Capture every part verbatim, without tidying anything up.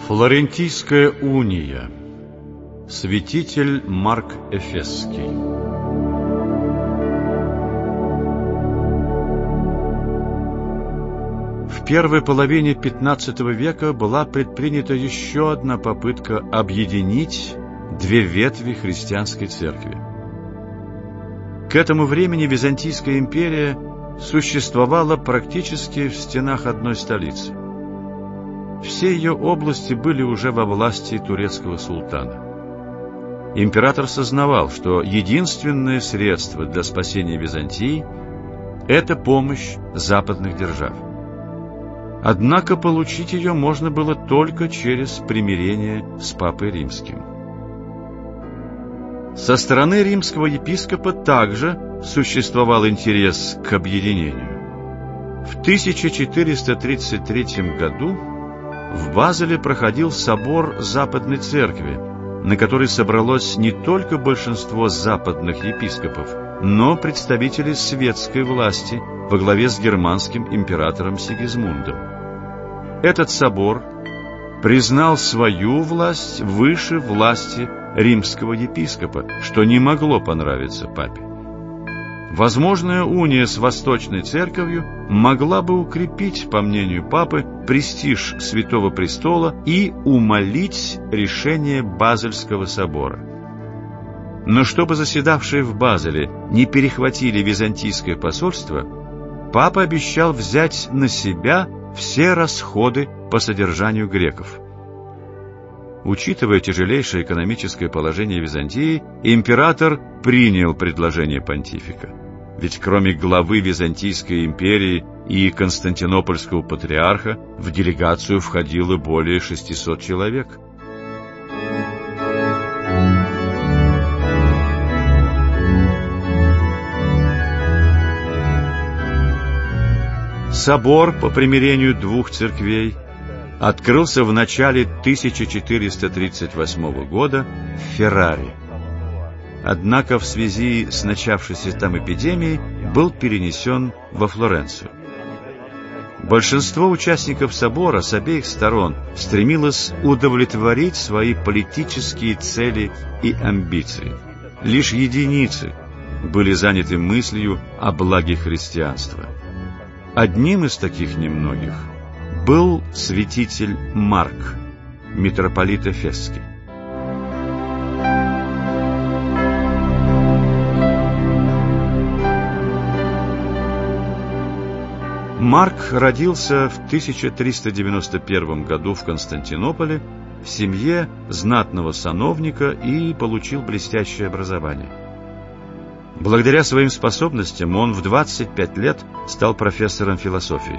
Флорентийская уния. Святитель Марк Эфесский. В первой половине пятнадцатого века была предпринята еще одна попытка объединить две ветви христианской церкви. К этому времени Византийская империя существовала практически в стенах одной столицы. Все ее области были уже во власти турецкого султана. Император сознавал, что единственное средство для спасения Византии – это помощь западных держав. Однако получить ее можно было только через примирение с Папой Римским. Со стороны римского епископа также существовал интерес к объединению. В тысяча четыреста тридцать третьем году в Базеле проходил собор Западной Церкви, на который собралось не только большинство западных епископов, но представители светской власти во главе с германским императором Сигизмундом. Этот собор признал свою власть выше власти римского епископа, что не могло понравиться папе. Возможная уния с Восточной Церковью могла бы укрепить, по мнению папы, престиж Святого Престола и умалить решение Базельского собора. Но чтобы заседавшие в Базеле не перехватили византийское посольство, папа обещал взять на себя все расходы по содержанию греков. Учитывая тяжелейшее экономическое положение Византии, император принял предложение понтифика. Ведь кроме главы Византийской империи и Константинопольского патриарха в делегацию входило более шестисот человек. Собор по примирению двух церквей открылся в начале тысяча четыреста тридцать восьмого года в Ферраре. Однако в связи с начавшейся там эпидемией был перенесен во Флоренцию. Большинство участников собора с обеих сторон стремилось удовлетворить свои политические цели и амбиции. Лишь единицы были заняты мыслью о благе христианства. Одним из таких немногих был святитель Марк, митрополит Эфесский. Марк родился в тысяча триста девяносто первом году в Константинополе в семье знатного сановника и получил блестящее образование. Благодаря своим способностям он в двадцать пять лет стал профессором философии.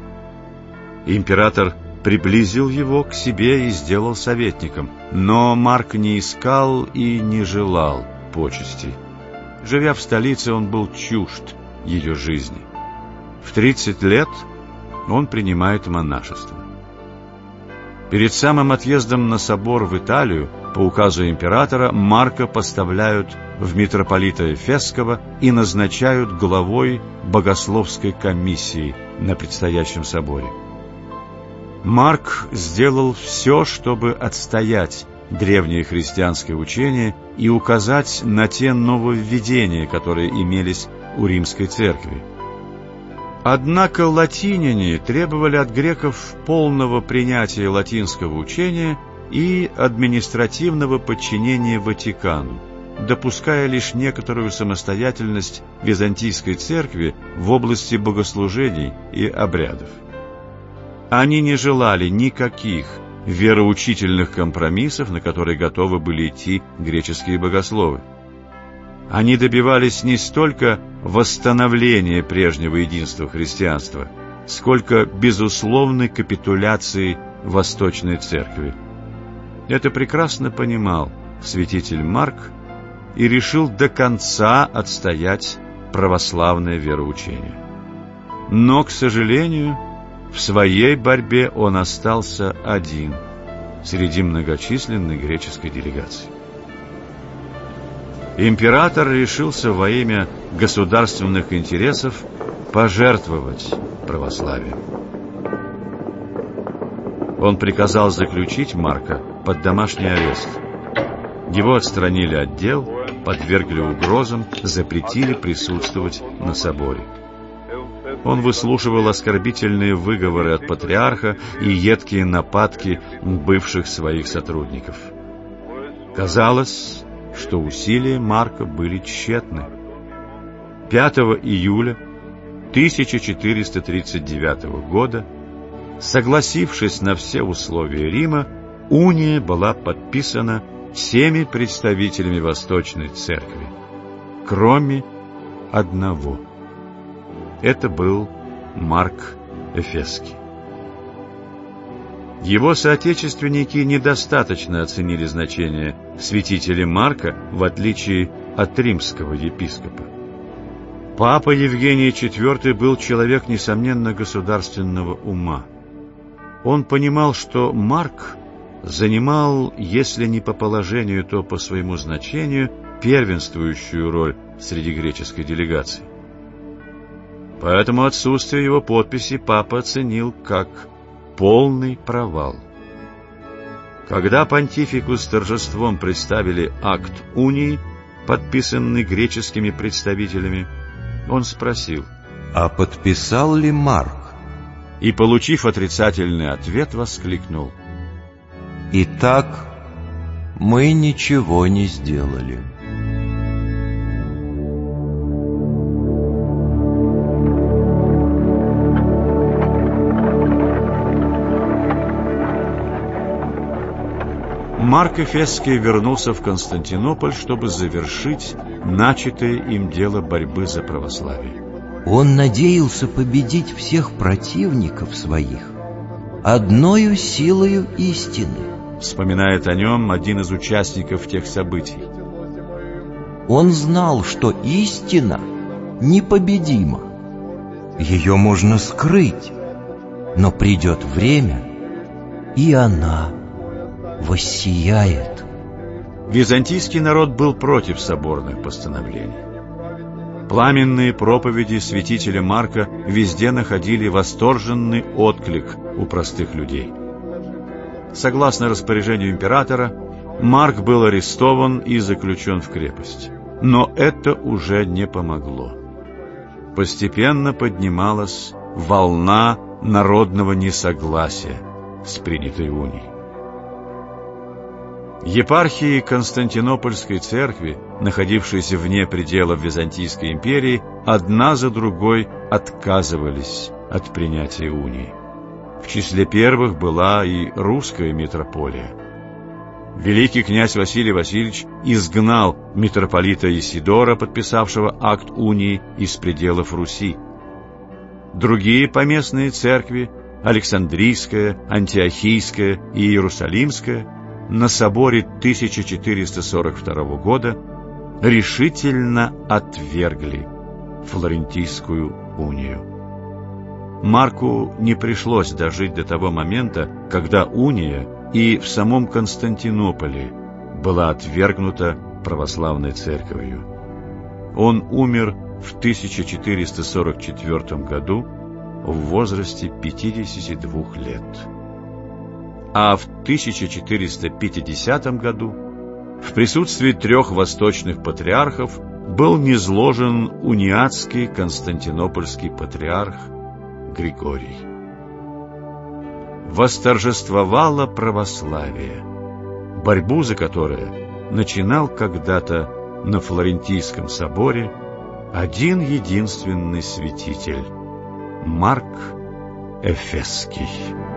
Император приблизил его к себе и сделал советником, но Марк не искал и не желал почестей. Живя в столице, он был чужд ее жизни. В тридцать лет он принимает монашество. Перед самым отъездом на собор в Италию по указу императора Марка поставляют в митрополита Эфесского и назначают главой богословской комиссии на предстоящем соборе. Марк сделал все, чтобы отстоять древнее христианское учение и указать на те нововведения, которые имелись у римской церкви. Однако латиняне требовали от греков полного принятия латинского учения и административного подчинения Ватикану, допуская лишь некоторую самостоятельность Византийской церкви в области богослужений и обрядов. Они не желали никаких вероучительных компромиссов, на которые готовы были идти греческие богословы. Они добивались не столько восстановления прежнего единства христианства, сколько безусловной капитуляции Восточной Церкви. Это прекрасно понимал святитель Марк и решил до конца отстоять православное вероучение. Но, к сожалению, в своей борьбе он остался один среди многочисленной греческой делегации. Император решился во имя государственных интересов пожертвовать православием. Он приказал заключить Марка под домашний арест. Его отстранили от дел, подвергли угрозам, запретили присутствовать на соборе. Он выслушивал оскорбительные выговоры от патриарха и едкие нападки бывших своих сотрудников. Казалось, что усилия Марка были тщетны. пятого июля тысяча четыреста тридцать девятого года, согласившись на все условия Рима, уния была подписана всеми представителями Восточной Церкви, кроме одного. Это был Марк Эфесский. Его соотечественники недостаточно оценили значение святителя Марка, в отличие от римского епископа. Папа Евгений четвёртый был человек, несомненно, государственного ума. Он понимал, что Марк занимал, если не по положению, то по своему значению, первенствующую роль среди греческой делегации. Поэтому отсутствие его подписи папа оценил как полный провал. Когда понтифику с торжеством представили акт унии, подписанный греческими представителями, он спросил: «А подписал ли Марк?» И, получив отрицательный ответ, воскликнул: «Итак, мы ничего не сделали». Марк Эфесский вернулся в Константинополь, чтобы завершить начатое им дело борьбы за православие. Он надеялся победить всех противников своих одною силою истины. Вспоминает о нем один из участников тех событий. Он знал, что истина непобедима. Ее можно скрыть, но придет время, и она воссияет. Византийский народ был против соборных постановлений. Пламенные проповеди святителя Марка везде находили восторженный отклик у простых людей. Согласно распоряжению императора, Марк был арестован и заключен в крепость. Но это уже не помогло. Постепенно поднималась волна народного несогласия с принятой унией. Епархии Константинопольской церкви, находившиеся вне пределов Византийской империи, одна за другой отказывались от принятия унии. В числе первых была и русская митрополия. Великий князь Василий Васильевич изгнал митрополита Исидора, подписавшего акт унии, из пределов Руси. Другие поместные церкви, Александрийская, Антиохийская и Иерусалимская, на соборе тысяча четыреста сорок второго года решительно отвергли Флорентийскую унию. Марку не пришлось дожить до того момента, когда уния и в самом Константинополе была отвергнута православной церковью. Он умер в тысяча четыреста сорок четвёртом году в возрасте пятидесяти двух лет. А в тысяча четыреста пятидесятом году в присутствии трех восточных патриархов был низложен униатский константинопольский патриарх Григорий. Восторжествовало православие, борьбу за которое начинал когда-то на Флорентийском соборе один единственный святитель — Марк Эфесский.